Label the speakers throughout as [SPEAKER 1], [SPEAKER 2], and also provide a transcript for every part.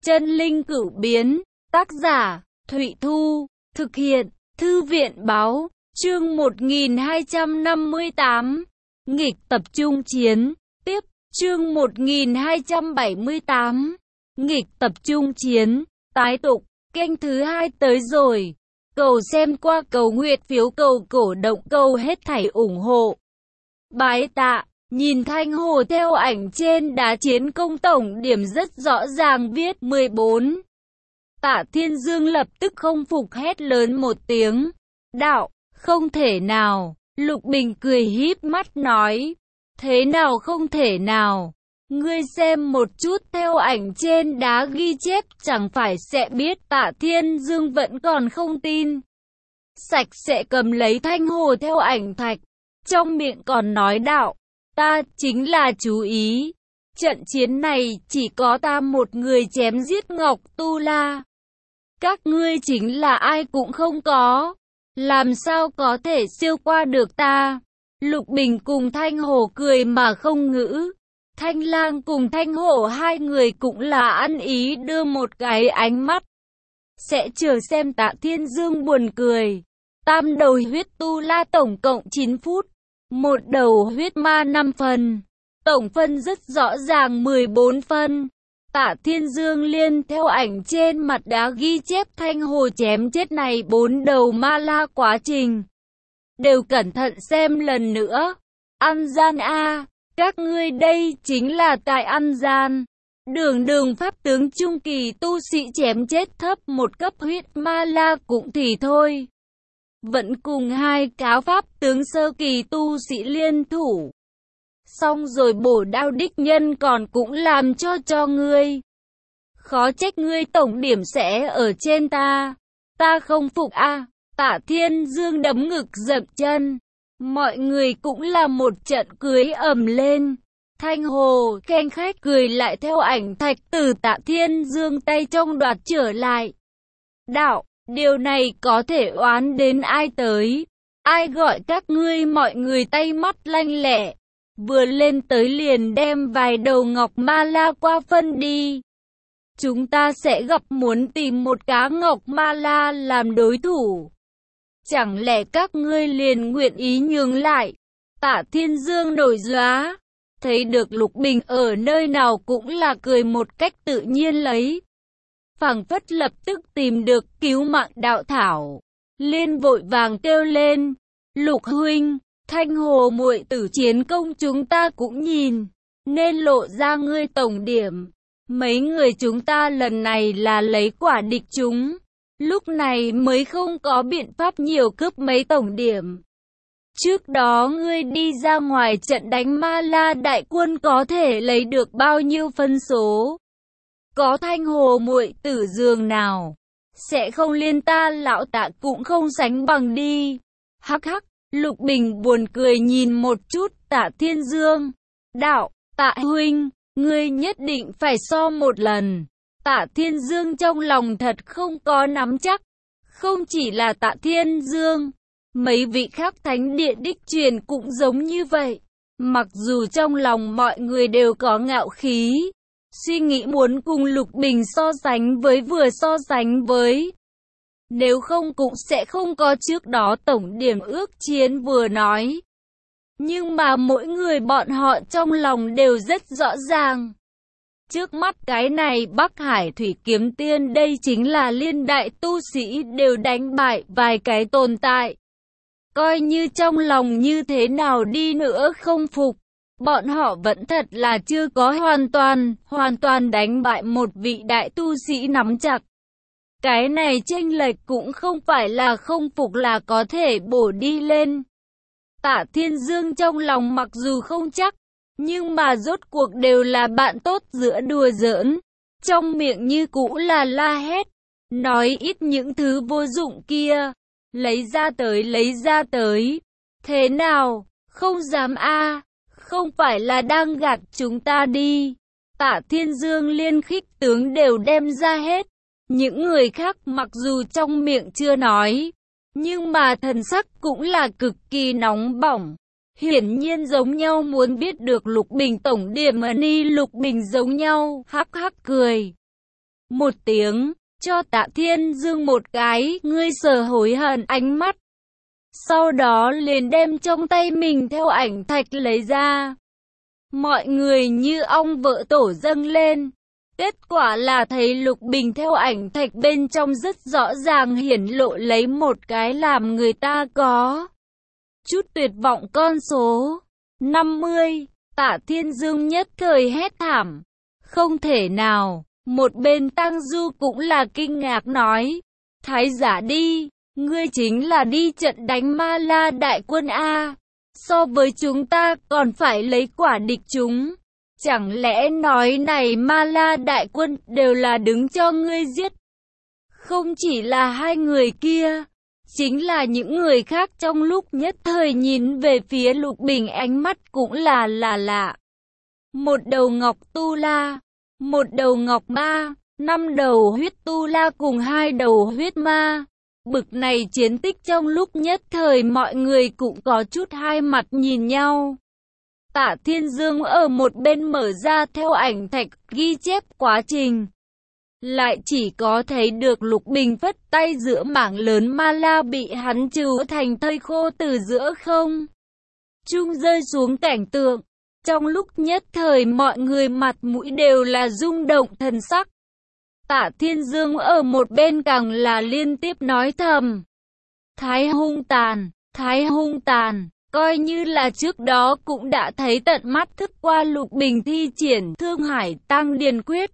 [SPEAKER 1] Chân linh cửu biến, tác giả, Thụy Thu, thực hiện, Thư viện báo, chương 1258, nghịch tập trung chiến, tiếp, chương 1278, nghịch tập trung chiến, tái tục, kênh thứ 2 tới rồi, cầu xem qua cầu nguyện phiếu cầu cổ động cầu hết thảy ủng hộ. Bái tạ. Nhìn Thanh Hồ theo ảnh trên đá chiến công tổng điểm rất rõ ràng viết 14. Tạ Thiên Dương lập tức không phục hét lớn một tiếng. Đạo, không thể nào. Lục Bình cười híp mắt nói. Thế nào không thể nào. Ngươi xem một chút theo ảnh trên đá ghi chép chẳng phải sẽ biết. Tạ Thiên Dương vẫn còn không tin. Sạch sẽ cầm lấy Thanh Hồ theo ảnh thạch. Trong miệng còn nói đạo. Ta chính là chú ý. Trận chiến này chỉ có ta một người chém giết Ngọc Tu La. Các ngươi chính là ai cũng không có. Làm sao có thể siêu qua được ta? Lục Bình cùng Thanh Hổ cười mà không ngữ. Thanh Lang cùng Thanh Hổ hai người cũng là ăn ý đưa một cái ánh mắt. Sẽ chờ xem Tạ Thiên Dương buồn cười. Tam đầu huyết Tu La tổng cộng 9 phút. Một đầu huyết ma 5 phần. Tổng phân rất rõ ràng 14 phân. Tạ Thiên Dương liên theo ảnh trên mặt đá ghi chép Thanh Hồ chém chết này 4 đầu ma la quá trình. Đều cẩn thận xem lần nữa. Ăn gian a, các ngươi đây chính là tại ăn gian. Đường pháp tướng trung kỳ tu sĩ chém chết thấp một cấp huyết ma la cũng thì thôi. Vẫn cùng hai cáo pháp tướng sơ kỳ tu sĩ liên thủ. Xong rồi bổ đao đích nhân còn cũng làm cho ngươi. Khó trách ngươi tổng điểm sẽ ở trên ta. Ta không phục a. Tạ Thiên Dương đấm ngực dậm chân. Mọi người cũng là một trận cưới ầm lên. Thanh Hồ khen khách cười lại theo ảnh thạch từ Tạ Thiên Dương tay trong đoạt trở lại. Đạo. Điều này có thể oán đến ai tới? Ai gọi các ngươi mọi người tay mắt lanh lẹ? Vừa lên tới liền đem vài đầu ngọc ma la qua phân đi. Chúng ta sẽ gặp muốn tìm một cá ngọc ma la làm đối thủ. Chẳng lẽ các ngươi liền nguyện ý nhường lại? Tạ Thiên Dương nổi gióa. Thấy được Lục Bình ở nơi nào cũng là cười một cách tự nhiên lấy. Phảng phất lập tức tìm được cứu mạng đạo thảo. Liên vội vàng kêu lên. Lục huynh, Thanh Hồ muội tử chiến công chúng ta cũng nhìn. Nên lộ ra ngươi tổng điểm. Mấy người chúng ta lần này là lấy quả địch chúng. Lúc này mới không có biện pháp nhiều cướp mấy tổng điểm. Trước đó ngươi đi ra ngoài trận đánh ma la đại quân có thể lấy được bao nhiêu phân số? Có Thanh Hồ muội tử giường nào, sẽ không liên ta lão Tạ cũng không sánh bằng đi. Hắc hắc, Lục Bình buồn cười nhìn một chút Tạ Thiên Dương. Đạo, Tạ huynh, ngươi nhất định phải so một lần. Tạ Thiên Dương trong lòng thật không có nắm chắc. Không chỉ là Tạ Thiên Dương, mấy vị khác thánh địa đích truyền cũng giống như vậy. Mặc dù trong lòng mọi người đều có ngạo khí. Suy nghĩ muốn cùng Lục Bình so sánh với vừa so sánh với. Nếu không cũng sẽ không có trước đó tổng điểm ước chiến vừa nói. Nhưng mà mỗi người bọn họ trong lòng đều rất rõ ràng. Trước mắt cái này Bắc Hải Thủy Kiếm Tiên đây chính là liên đại tu sĩ đều đánh bại vài cái tồn tại. Coi như trong lòng như thế nào đi nữa không phục. Bọn họ vẫn thật là chưa có hoàn toàn đánh bại một vị đại tu sĩ nắm chặt. Cái này chênh lệch cũng không phải là không phục là có thể bổ đi lên. Tạ Thiên Dương trong lòng mặc dù không chắc, nhưng mà rốt cuộc đều là bạn tốt giữa đùa giỡn. Trong miệng như cũ là la hét, nói ít những thứ vô dụng kia. Lấy ra tới. Thế nào, không dám a? Không phải là đang gạt chúng ta đi. Tạ Thiên Dương liên khích tướng đều đem ra hết. Những người khác mặc dù trong miệng chưa nói, nhưng mà thần sắc cũng là cực kỳ nóng bỏng. Hiển nhiên giống nhau muốn biết được Lục Bình tổng điểm ni Lục Bình giống nhau, hắc hắc cười. một tiếng, cho Tạ Thiên Dương một cái, ngươi sợ hối hận ánh mắt. Sau đó liền đem trong tay mình theo ảnh thạch lấy ra. Mọi người như ong vỡ tổ dâng lên. Kết quả là thấy Lục Bình theo ảnh thạch bên trong rất rõ ràng hiển lộ lấy một cái làm người ta có chút tuyệt vọng con số 50. Tạ Thiên Dương nhất thời hét thảm. Không thể nào. Một bên Tang Du cũng là kinh ngạc nói. Thái giả đi, ngươi chính là đi trận đánh Ma La đại quân A. So với chúng ta còn phải lấy quả địch chúng. Chẳng lẽ nói này Ma La đại quân đều là đứng cho ngươi giết? Không chỉ là hai người kia, chính là những người khác trong lúc nhất thời nhìn về phía Lục Bình ánh mắt cũng là lạ. Một đầu ngọc tu la, một đầu ngọc ma, 5 đầu huyết tu la cùng 2 đầu huyết ma. Bực này chiến tích trong lúc nhất thời mọi người cũng có chút hai mặt nhìn nhau. Tạ Thiên Dương ở một bên mở ra theo ảnh thạch ghi chép quá trình. Lại chỉ có thấy được Lục Bình phất tay giữa mảng lớn ma la bị hắn trừ thành thây khô từ giữa không trung rơi xuống cảnh tượng. Trong lúc nhất thời mọi người mặt mũi đều là rung động thần sắc. Tạ Thiên Dương ở một bên càng là liên tiếp nói thầm. Thái hung tàn, coi như là trước đó cũng đã thấy tận mắt thức qua Lục Bình thi triển Thương Hải Tăng Điền Quyết.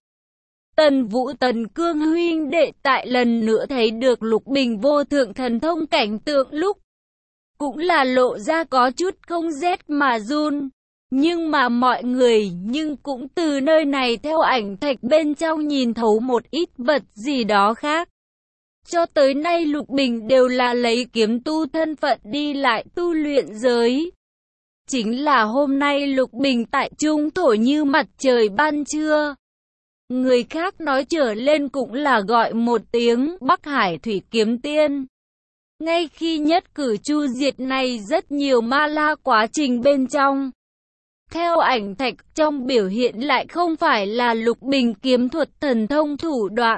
[SPEAKER 1] Tần Vũ Tần Cương huynh đệ tại lần nữa thấy được Lục Bình vô thượng thần thông cảnh tượng lúc cũng là lộ ra có chút không rét mà run. Nhưng mà mọi người nhưng cũng từ nơi này theo ảnh thạch bên trong nhìn thấu một ít vật gì đó khác. Cho tới nay Lục Bình đều là lấy kiếm tu thân phận đi lại tu luyện giới. Chính là hôm nay Lục Bình tại trung thổ như mặt trời ban trưa. Người khác nói trở lên cũng là gọi một tiếng Bắc Hải Thủy Kiếm Tiên. Ngay khi nhất cử chu diệt này rất nhiều ma la quá trình bên trong. Theo ảnh thạch trong biểu hiện lại không phải là Lục Bình kiếm thuật thần thông thủ đoạn.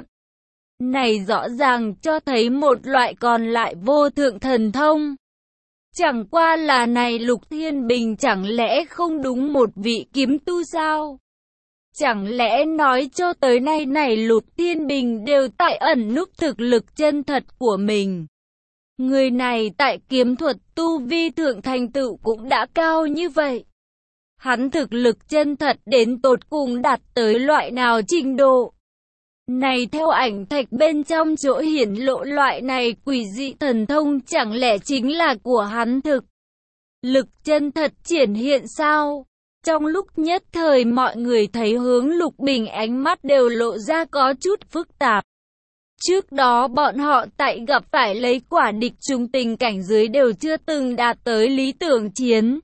[SPEAKER 1] Này rõ ràng cho thấy một loại còn lại vô thượng thần thông. Chẳng qua là này Lục Thiên Bình chẳng lẽ không đúng một vị kiếm tu sao? Chẳng lẽ nói cho tới nay này Lục Thiên Bình đều tại ẩn núp thực lực chân thật của mình. Người này tại kiếm thuật tu vi thượng thành tựu cũng đã cao như vậy. Hắn thực lực chân thật đến tột cùng đạt tới loại nào trình độ. Này theo ảnh thạch bên trong chỗ hiển lộ loại này quỷ dị thần thông chẳng lẽ chính là của hắn thực lực chân thật triển hiện sao? Trong lúc nhất thời mọi người thấy hướng Lục Bình ánh mắt đều lộ ra có chút phức tạp. Trước đó bọn họ tại gặp phải lấy quả địch trung tình cảnh giới đều chưa từng đạt tới lý tưởng chiến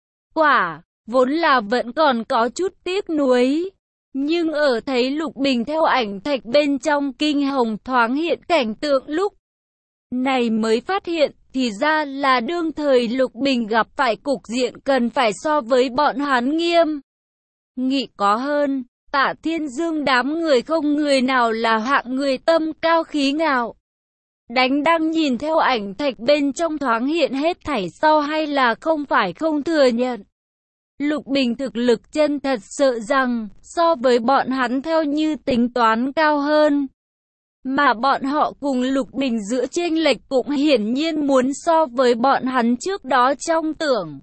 [SPEAKER 1] quả, vốn là vẫn còn có chút tiếc nuối. Nhưng ở thấy Lục Bình theo ảnh thạch bên trong kinh hồng thoáng hiện cảnh tượng lúc này mới phát hiện thì ra là đương thời Lục Bình gặp phải cục diện cần phải so với bọn hắn nghiêm nghị có hơn. Tạ Thiên Dương đám người không người nào là hạng người tâm cao khí ngạo. Đánh đang nhìn theo ảnh thạch bên trong thoáng hiện hết thảy sau hay là không phải không thừa nhận. Lục Bình thực lực chân thật sợ rằng so với bọn hắn theo như tính toán cao hơn. Mà bọn họ cùng Lục Bình giữa chênh lệch cũng hiển nhiên muốn so với bọn hắn trước đó trong tưởng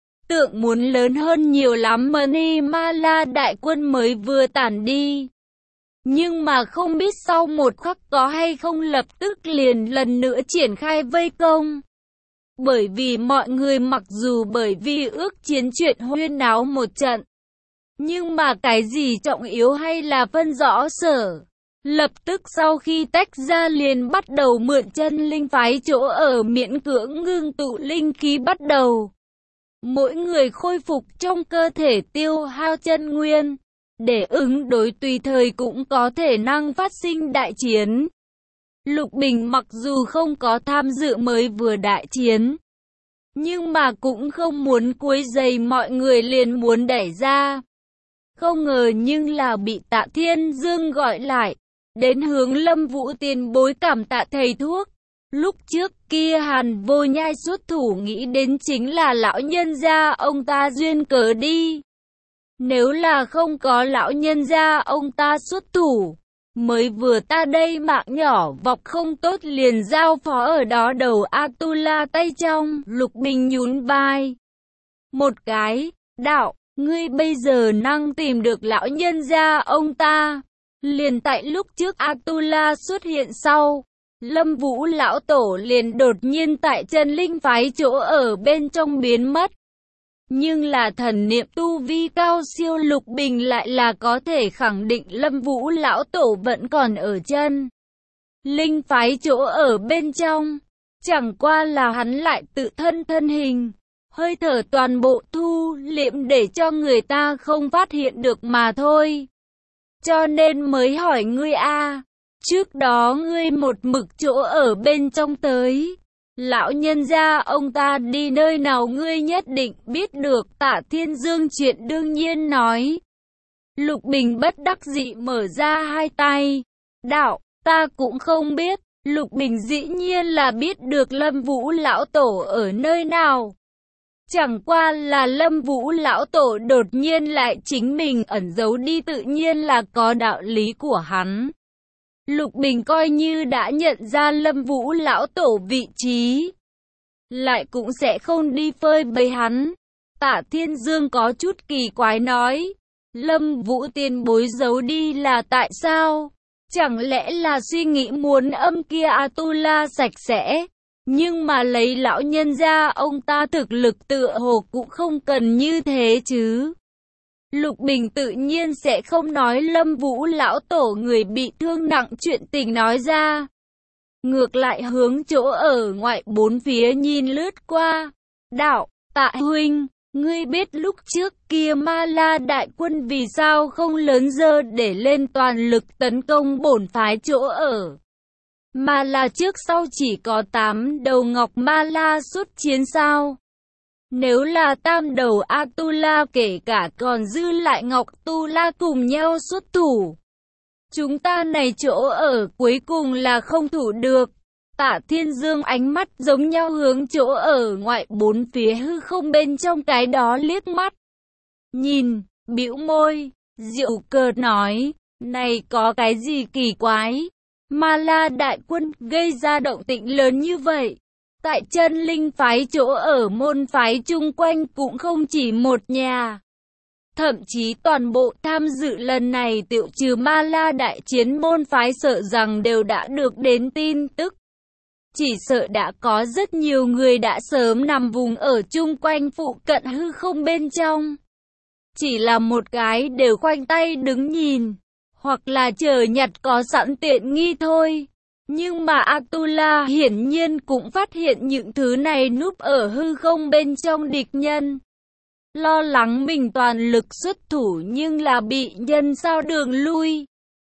[SPEAKER 1] muốn lớn hơn nhiều lắm. Mani Ma La đại quân mới vừa tản đi. Nhưng mà không biết sau một khắc có hay không lập tức liền lần nữa triển khai vây công. Bởi vì mọi người mặc dù bởi vì ước chiến chuyện huyên náo một trận. Nhưng mà cái gì trọng yếu hay là phân rõ sở. Lập tức sau khi tách ra liền bắt đầu mượn chân linh phái chỗ ở miễn cưỡng ngưng tụ linh khí bắt đầu. Mỗi người khôi phục trong cơ thể tiêu hao chân nguyên. Để ứng đối tùy thời cũng có thể năng phát sinh đại chiến. Lục Bình mặc dù không có tham dự mới vừa đại chiến. Nhưng mà cũng không muốn quấy rầy mọi người liền muốn đẩy ra. Không ngờ nhưng là bị Tạ Thiên Dương gọi lại. đến hướng Lâm Vũ tiền bối cảm tạ thầy thuốc. Lúc trước kia Hàn Vô Nhai xuất thủ nghĩ đến chính là lão nhân gia ông ta duyên cớ đi. Nếu là không có lão nhân gia ông ta xuất thủ, mới vừa ta đây mạng nhỏ vọc không tốt liền giao phó ở đó đầu Atula tay trong. Lục Bình nhún vai một cái, đạo, ngươi bây giờ năng tìm được lão nhân gia ông ta. Liền tại lúc trước Atula xuất hiện sau, Lâm Vũ lão tổ liền đột nhiên tại chân linh phái chỗ ở bên trong biến mất. Nhưng là thần niệm tu vi cao siêu Lục Bình lại là có thể khẳng định Lâm Vũ lão tổ vẫn còn ở chân linh phái chỗ ở bên trong. Chẳng qua là hắn lại tự thân hình, hơi thở toàn bộ thu liệm để cho người ta không phát hiện được mà thôi. Cho nên mới hỏi ngươi a, trước đó ngươi một mực chỗ ở bên trong tới. Lão nhân gia ông ta đi nơi nào ngươi nhất định biết được. Tạ Thiên Dương chuyện đương nhiên nói. Lục Bình bất đắc dĩ mở ra hai tay. Đạo, ta cũng không biết. Lục Bình dĩ nhiên là biết được Lâm Vũ lão tổ ở nơi nào. Chẳng qua là Lâm Vũ lão tổ đột nhiên lại chính mình ẩn giấu đi tự nhiên là có đạo lý của hắn. Lục Bình coi như đã nhận ra Lâm Vũ lão tổ vị trí, lại cũng sẽ không đi phơi bày hắn. Tạ Thiên Dương có chút kỳ quái nói, Lâm Vũ tiền bối giấu đi là tại sao? Chẳng lẽ là suy nghĩ muốn âm kia Atula sạch sẽ? Nhưng mà lấy lão nhân gia ông ta thực lực tựa hồ cũng không cần như thế chứ. Lục Bình tự nhiên sẽ không nói Lâm Vũ lão tổ người bị thương nặng chuyện tình nói ra. Ngược lại hướng chỗ ở ngoại bốn phía nhìn lướt qua. Đạo, Tạ huynh, ngươi biết lúc trước kia Ma La đại quân vì sao không lớn dơ để lên toàn lực tấn công bổn phái chỗ ở, mà là trước sau chỉ có 8 đầu ngọc Ma La xuất chiến sao? Nếu là tam đầu Atula kể cả còn dư lại Ngọc Tu La cùng nhau xuất thủ, chúng ta này chỗ ở cuối cùng là không thủ được. Tạ Thiên Dương ánh mắt giống nhau hướng chỗ ở ngoại bốn phía hư không bên trong cái đó liếc mắt. Nhìn, bĩu môi, giễu cợt nói, này có cái gì kỳ quái? Ma La đại quân gây ra động tĩnh lớn như vậy. Tại chân linh phái chỗ ở môn phái chung quanh cũng không chỉ một nhà. Thậm chí toàn bộ tham dự lần này tiểu trừ Ma La đại chiến môn phái sợ rằng đều đã được đến tin tức. Chỉ sợ đã có rất nhiều người đã sớm nằm vùng ở chung quanh phụ cận hư không bên trong. Chỉ là một cái đều khoanh tay đứng nhìn, hoặc là chờ nhặt có sẵn tiện nghi thôi. Nhưng mà Atula hiển nhiên cũng phát hiện những thứ này núp ở hư không bên trong địch nhân. Lo lắng mình toàn lực xuất thủ nhưng là bị nhân sao đường lui.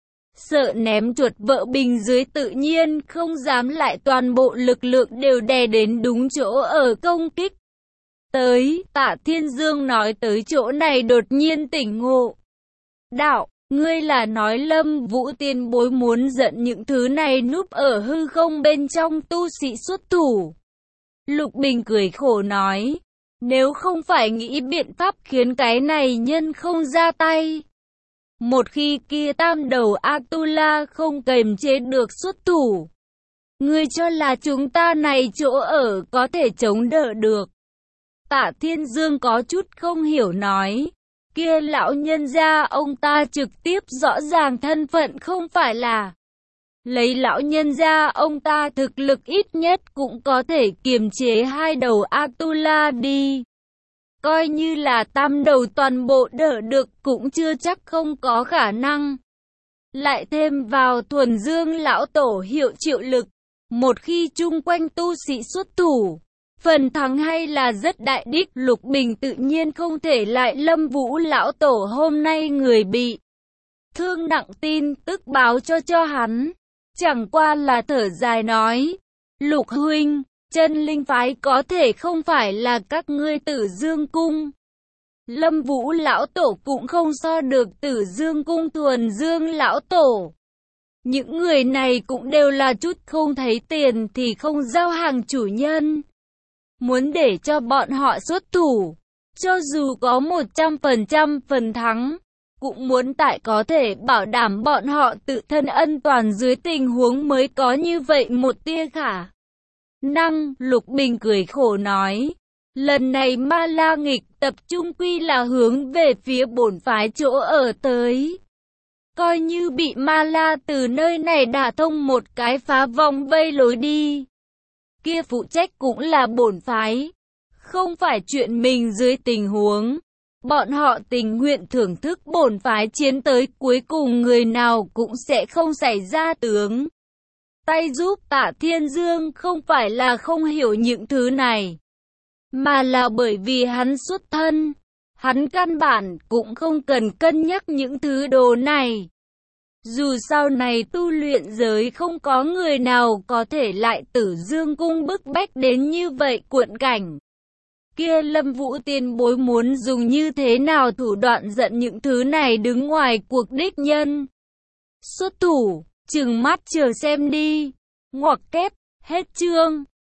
[SPEAKER 1] Sợ ném chuột vợ bình dưới tự nhiên không dám lại toàn bộ lực lượng đều đè đến đúng chỗ ở công kích. Tới, Tạ Thiên Dương nói tới chỗ này đột nhiên tỉnh ngộ. Đạo, ngươi là nói Lâm Vũ tiền bối muốn giận những thứ này núp ở hư không bên trong tu sĩ xuất thủ. Lục Bình cười khổ nói, nếu không phải nghĩ biện pháp khiến cái này nhân không ra tay. Một khi kia tam đầu Atula không kềm chế được xuất thủ, ngươi cho là chúng ta này chỗ ở có thể chống đỡ được? Tạ Thiên Dương có chút không hiểu nói, kia lão nhân gia ông ta trực tiếp rõ ràng thân phận không phải là. Lấy lão nhân gia ông ta thực lực ít nhất cũng có thể kiềm chế hai đầu Atula đi. Coi như là tam đầu toàn bộ đỡ được cũng chưa chắc không có khả năng. Lại thêm vào thuần dương lão tổ hiệu triệu lực. Một khi chung quanh tu sĩ xuất thủ, phần thắng hay là rất đại đích. Lục Bình tự nhiên không thể lại Lâm Vũ lão tổ hôm nay người bị thương nặng tin tức báo cho hắn. Chẳng qua là thở dài nói, Lục huynh, chân linh phái có thể không phải là các ngươi Tử Dương cung. Lâm Vũ lão tổ cũng không so được Tử Dương cung thuần dương lão tổ. Những người này cũng đều là chút không thấy tiền thì không giao hàng chủ nhân. Muốn để cho bọn họ xuất thủ, cho dù có 100% phần thắng, cũng muốn tại có thể bảo đảm bọn họ tự thân an toàn dưới tình huống mới có như vậy một tia khả năng. Lục Bình cười khổ nói, lần này Ma La nghịch tập trung quy là hướng về phía bổn phái chỗ ở tới. Coi như bị Ma La từ nơi này đả thông một cái phá vòng vây lối đi, kia phụ trách cũng là bổn phái, không phải chuyện mình dưới tình huống. Bọn họ tình nguyện thưởng thức bổn phái chiến tới cuối cùng người nào cũng sẽ không xảy ra tướng tay giúp. Tạ Thiên Dương không phải là không hiểu những thứ này, mà là bởi vì hắn xuất thân, hắn căn bản cũng không cần cân nhắc những thứ đồ này. Dù sau này tu luyện giới không có người nào có thể lại Tử Dương cung bức bách đến như vậy cuộn cảnh. Kia Lâm Vũ tiền bối muốn dùng như thế nào thủ đoạn giận những thứ này đứng ngoài cuộc đích nhân. Xuất thủ, trừng mắt chờ xem đi. Ngoặc kép, hết chương.